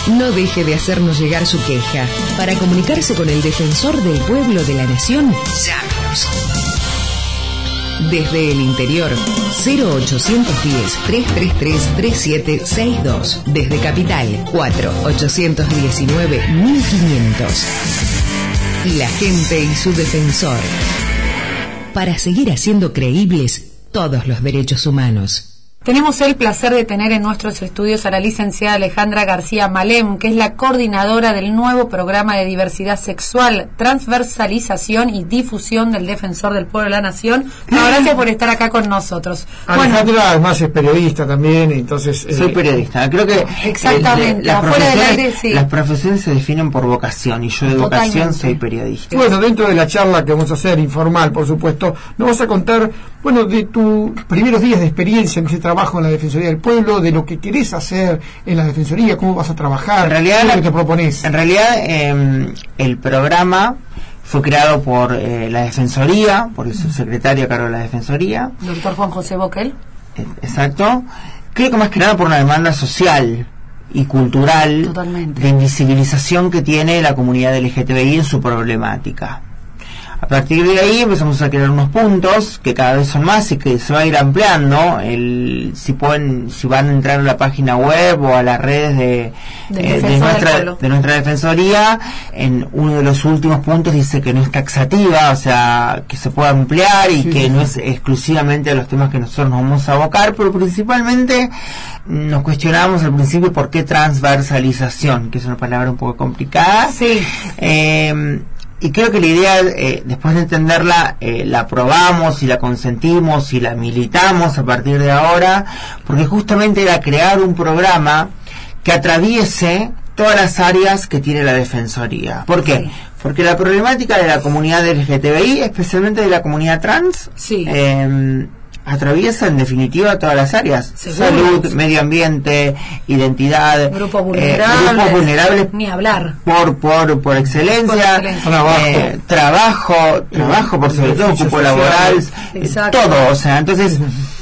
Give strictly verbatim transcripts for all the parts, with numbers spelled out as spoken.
no deje de hacernos llegar su queja. Para comunicarse con el Defensor del Pueblo de la Nación, llámenos. Desde el interior, cero ochocientos diez, trescientos treinta y tres, treinta y siete sesenta y dos. Desde Capital, cuatro ochocientos diecinueve, mil quinientos. La gente y su defensor. Para seguir haciendo creíbles todos los derechos humanos. Tenemos el placer de tener en nuestros estudios a la licenciada Alejandra García Malem, que es la coordinadora del nuevo programa de diversidad sexual, transversalización y difusión del Defensor del Pueblo de la Nación. No, gracias por estar acá con nosotros. Alejandra, bueno, además es periodista también, entonces... Soy eh, periodista, creo que... Exactamente, eh, las, afuera del aire, sí. Las profesiones se definen por vocación, y yo de Totalmente. vocación soy periodista. Bueno, dentro de la charla que vamos a hacer, informal, por supuesto, nos vas a contar, bueno, de tus primeros días de experiencia en ese trabajo en la Defensoría del Pueblo, de lo que querés hacer en la Defensoría, cómo vas a trabajar, en realidad, qué es lo que te proponés. En realidad, eh, el programa fue creado por eh, la Defensoría, por el subsecretario a cargo de la Defensoría. Doctor Juan José Boquel. Eh, exacto. Creo que más que nada por una demanda social y cultural. Totalmente. De invisibilización que tiene la comunidad L G T B I en su problemática. A partir de ahí empezamos a crear unos puntos que cada vez son más y que se va a ir ampliando. El, si pueden, si van a entrar a la página web o a las redes de, de, eh, de, nuestra, de nuestra defensoría, en uno de los últimos puntos dice que no es taxativa, o sea, que se puede ampliar y sí, que sí. no es exclusivamente a los temas que nosotros nos vamos a abocar, pero principalmente nos cuestionamos al principio por qué transversalización, que es una palabra un poco complicada. Sí. Eh, Y creo que la idea, eh, después de entenderla, eh, la aprobamos y la consentimos y la militamos a partir de ahora, porque justamente era crear un programa que atraviese todas las áreas que tiene la Defensoría. ¿Por qué? Sí. Porque la problemática de la comunidad L G T B I, especialmente de la comunidad trans, sí. eh, atraviesa en definitiva todas las áreas. Seguro. Salud, medio ambiente, identidad, grupos vulnerables, eh, grupos vulnerables ni hablar por por por excelencia, por excelencia. Trabajo, eh, trabajo, trabajo por sobre todo cupo laboral, eh, todo, o sea, entonces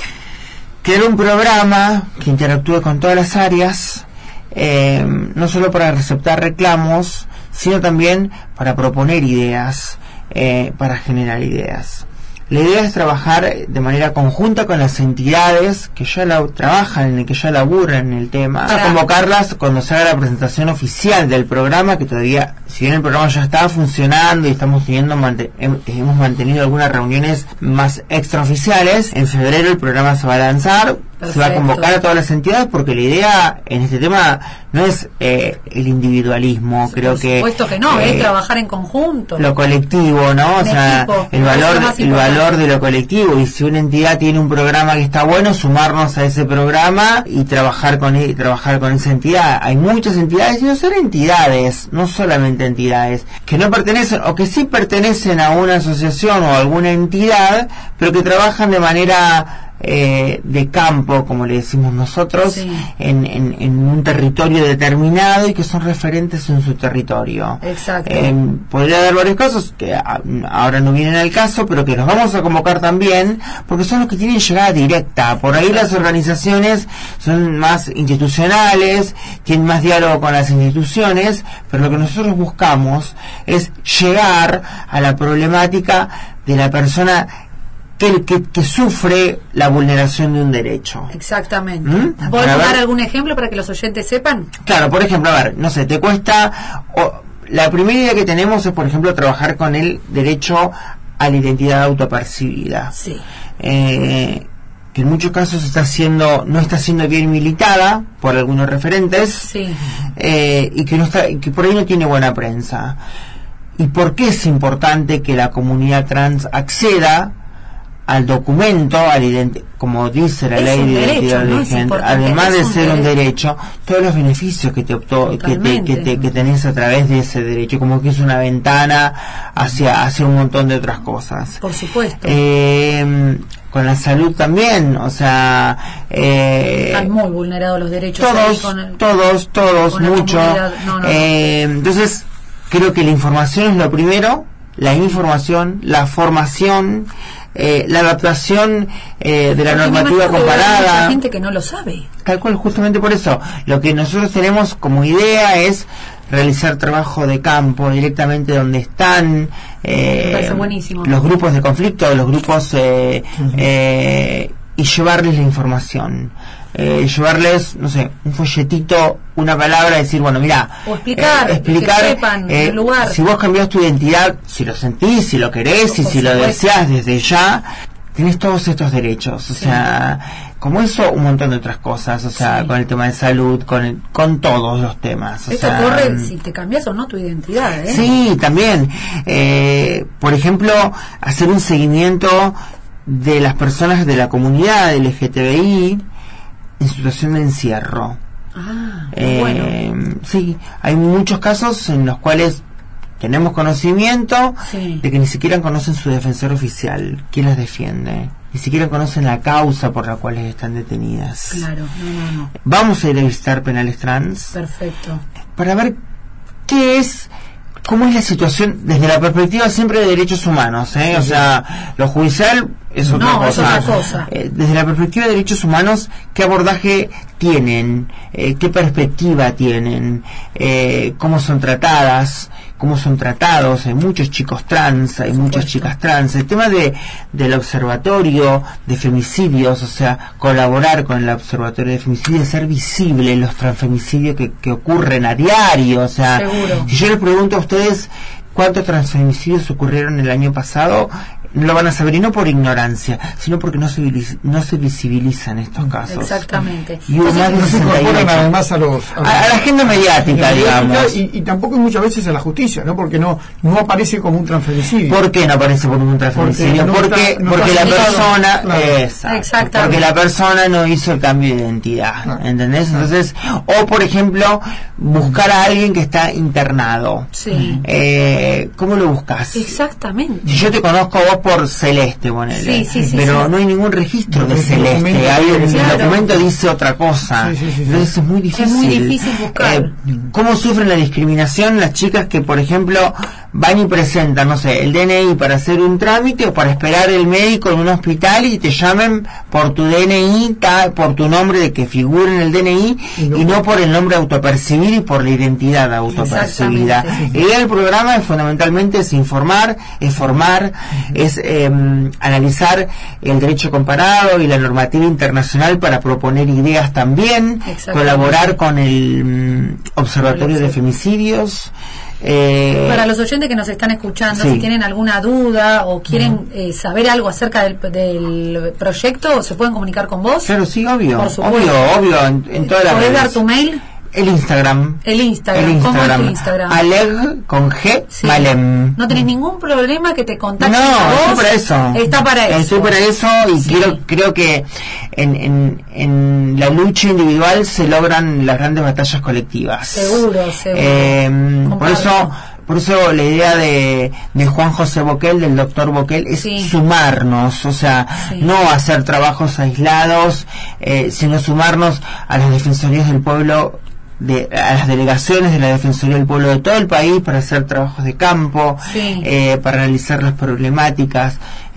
crear un programa que interactúe con todas las áreas, eh, no solo para receptar reclamos, sino también para proponer ideas, eh, para generar ideas. La idea es trabajar de manera conjunta con las entidades que ya la trabajan, en que ya laburan en el tema, a convocarlas cuando se haga la presentación oficial del programa, que todavía, si bien el programa ya está funcionando y estamos teniendo mant- hemos mantenido algunas reuniones más extraoficiales, en febrero el programa se va a lanzar. Perfecto. Se va a convocar a todas las entidades porque la idea en este tema no es eh, el individualismo, sí, creo que... Por supuesto que no, eh, es trabajar en conjunto. Lo colectivo, ¿no? O sea, equipo, el valor el valor de lo colectivo, y si una entidad tiene un programa que está bueno, sumarnos a ese programa y trabajar con él, trabajar con esa entidad. Hay muchas entidades, y no son entidades, no solamente entidades, que no pertenecen, o que sí pertenecen a una asociación o a alguna entidad, pero que trabajan de manera... Eh, de campo, como le decimos nosotros, sí. en, en, en un territorio determinado y que son referentes en su territorio. Exacto. Eh, podría haber varios casos que a, ahora no vienen al caso, pero que los vamos a convocar también, porque son los que tienen llegada directa. Por ahí las organizaciones son más institucionales, tienen más diálogo con las instituciones, pero lo que nosotros buscamos es llegar a la problemática de la persona Que, que, que sufre la vulneración de un derecho. Exactamente. ¿Mm? ¿Podemos dar algún ejemplo para que los oyentes sepan? Claro, por ejemplo, a ver, no sé, te cuesta... O, la primera idea que tenemos es, por ejemplo, trabajar con el derecho a la identidad autopercibida. Sí. Eh, que en muchos casos está siendo no está siendo bien militada por algunos referentes, sí. eh, y que no está que por ahí no tiene buena prensa. ¿Y por qué es importante que la comunidad trans acceda al documento, al identi- como dice la es ley de identidad derecho, de género, ¿no? además de ser derecho. un derecho, todos los beneficios que te optó, que te, que te que tenés a través de ese derecho, como que es una ventana hacia hacia un montón de otras cosas. Por supuesto. Eh, con la salud también, o sea, eh, están muy vulnerados los derechos. Todos, con el, todos, todos, mucho. No, no, eh, no. Entonces, creo que la información es lo primero, la información, la formación, eh, la adaptación eh, de la Porque normativa comparada. Hay mucha gente que no lo sabe. Tal cual, justamente por eso. Lo que nosotros tenemos como idea es realizar trabajo de campo directamente donde están eh, los grupos de conflicto, los grupos eh, uh-huh. eh, y llevarles la información. Eh, llevarles, no sé, un folletito, una palabra, decir, bueno, mira, o explicar, eh, explicar que sepan eh, el lugar. Si vos cambiás tu identidad, si lo sentís, si lo querés, y si supuesto. Lo deseás desde ya, tenés todos estos derechos, o sí. sea, como eso, un montón de otras cosas, o sea, sí. con el tema de salud, con el, con todos los temas. O Esto sea, corre si te cambias o no tu identidad, ¿eh? Sí, también. Eh, por ejemplo, hacer un seguimiento de las personas de la comunidad L G T B I en situación de encierro. Ah, eh, bueno. Sí, hay muchos casos en los cuales tenemos conocimiento sí. de que ni siquiera conocen su defensor oficial, quién las defiende, ni siquiera conocen la causa por la cual están detenidas. Claro, no, no, no. Vamos a ir a visitar penales trans. Perfecto. Para ver qué es, cómo es la situación desde la perspectiva siempre de derechos humanos, ¿eh? O sea, lo judicial es otra no, cosa. Es otra cosa. Eh, desde la perspectiva de derechos humanos, ¿qué abordaje tienen? Eh, ¿Qué perspectiva tienen? Eh, ¿Cómo son tratadas? ¿Cómo son tratados? Hay muchos chicos trans, hay muchas chicas trans. El tema de del observatorio de femicidios, o sea, colaborar con el observatorio de femicidios, ser visible los transfemicidios que, que ocurren a diario. O sea, seguro. Si yo les pregunto a ustedes cuántos transfemicidios ocurrieron el año pasado, no lo van a saber, y no por ignorancia, sino porque no se no se visibilizan estos casos. Exactamente. Y hubo más de no se incorporan además a los a, a, a la agenda mediática, a digamos. Y, y tampoco muchas veces a la justicia, ¿no? Porque no no aparece como un transfemicidio. ¿Por qué no aparece como un transfemicidio? Porque, no porque, está, no porque la persona, claro. Exacto, porque la persona no hizo el cambio de identidad, claro. ¿entendés? Entonces, o por ejemplo, buscar a alguien que está internado. Sí. Eh, ¿Cómo lo buscas? Exactamente. Si yo te conozco a vos por Celeste, ponele, sí, sí, sí, pero sí. no hay ningún registro de Celeste, hay un claro. documento dice otra cosa, sí, sí, sí, sí. Entonces es muy difícil. Es muy difícil buscar. Eh, ¿Cómo sufren la discriminación las chicas que, por ejemplo, van y presentan, no sé, el D N I para hacer un trámite o para esperar el médico en un hospital y te llamen por tu D N I, ta, por tu nombre de que figure en el D N I y no, y no por el nombre autopercibido y por la identidad autopercibida? Y el programa es fundamentalmente es informar, es formar, uh-huh. es eh, analizar el derecho comparado y la normativa internacional para proponer ideas también, colaborar con el um, Observatorio de Femicidios. Eh, Para los oyentes que nos están escuchando, sí. si tienen alguna duda o quieren uh-huh. eh, saber algo acerca del, del proyecto, ¿se pueden comunicar con vos? Claro, sí, obvio. Por supuesto. Obvio, obvio, en, en todas las ¿Podés redes. dar tu mail? El Instagram. El Instagram. El Instagram. ¿Cómo es tu Instagram? Aleg con G, sí. Malem. No tenés ningún problema que te contacten no, a vos. estoy para eso. Está para eso. Estoy para eso y sí. quiero, creo que en, en, en la lucha individual se logran las grandes batallas colectivas. Seguro, seguro. Eh, por eso... Por eso la idea de, de Juan José Boquel, del doctor Boquel, es sí. sumarnos, o sea, sí. no hacer trabajos aislados, eh, sino sumarnos a las defensorías del pueblo, de, a las delegaciones de la Defensoría del Pueblo de todo el país para hacer trabajos de campo, sí. eh, para analizar las problemáticas,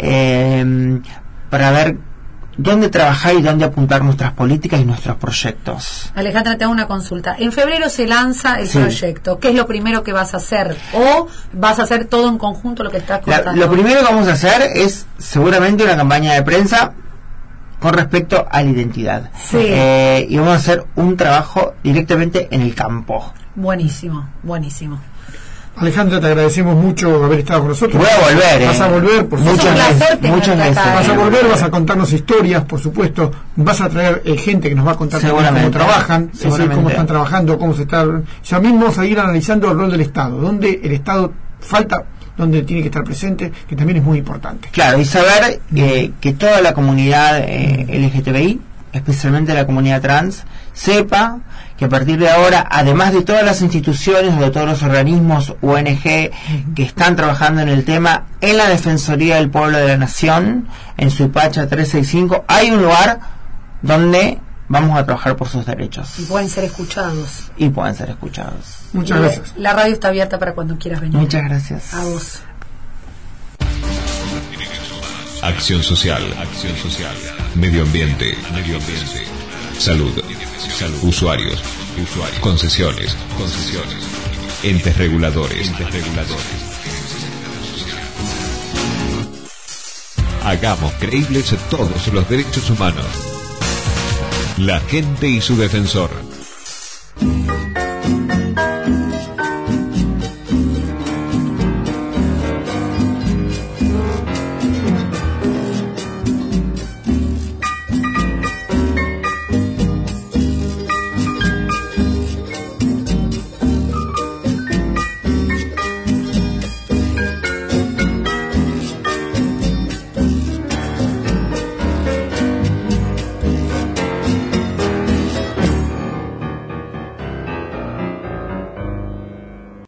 eh, para ver dónde trabajar y dónde apuntar nuestras políticas y nuestros proyectos. Alejandra, te hago una consulta. En febrero se lanza el sí. proyecto. ¿Qué es lo primero que vas a hacer? ¿O vas a hacer todo en conjunto lo que estás contando? La, lo primero que vamos a hacer es seguramente una campaña de prensa con respecto a la identidad. Sí. Eh, y vamos a hacer un trabajo directamente en el campo. Buenísimo, buenísimo. Alejandra, te agradecemos mucho haber estado con nosotros. Voy a volver, ¿eh? Vas a volver, por muchas supuesto. veces. Muchas veces. Vas a volver, vas a contarnos historias, por supuesto. Vas a traer eh, gente que nos va a contar cómo trabajan, es decir, cómo están trabajando, cómo se está. Ya mismo vamos a ir analizando el rol del Estado, donde el Estado falta, donde tiene que estar presente, que también es muy importante. Claro, y saber eh, que toda la comunidad eh, L G T B I, especialmente la comunidad trans, sepa que a partir de ahora, además de todas las instituciones o de todos los organismos O N G que están trabajando en el tema, en la Defensoría del Pueblo de la Nación, en Suipacha trescientos sesenta y cinco, hay un lugar donde vamos a trabajar por sus derechos. Y pueden ser escuchados. Y pueden ser escuchados. Muchas y gracias. La radio está abierta para cuando quieras venir. Muchas gracias. A vos. Acción social. Acción social. Medio ambiente. Medio ambiente. Salud. Salud. Usuarios. Usuarios. Concesiones. Concesiones. Entes reguladores. Entes reguladores. Hagamos creíbles todos los derechos humanos. La gente y su defensor.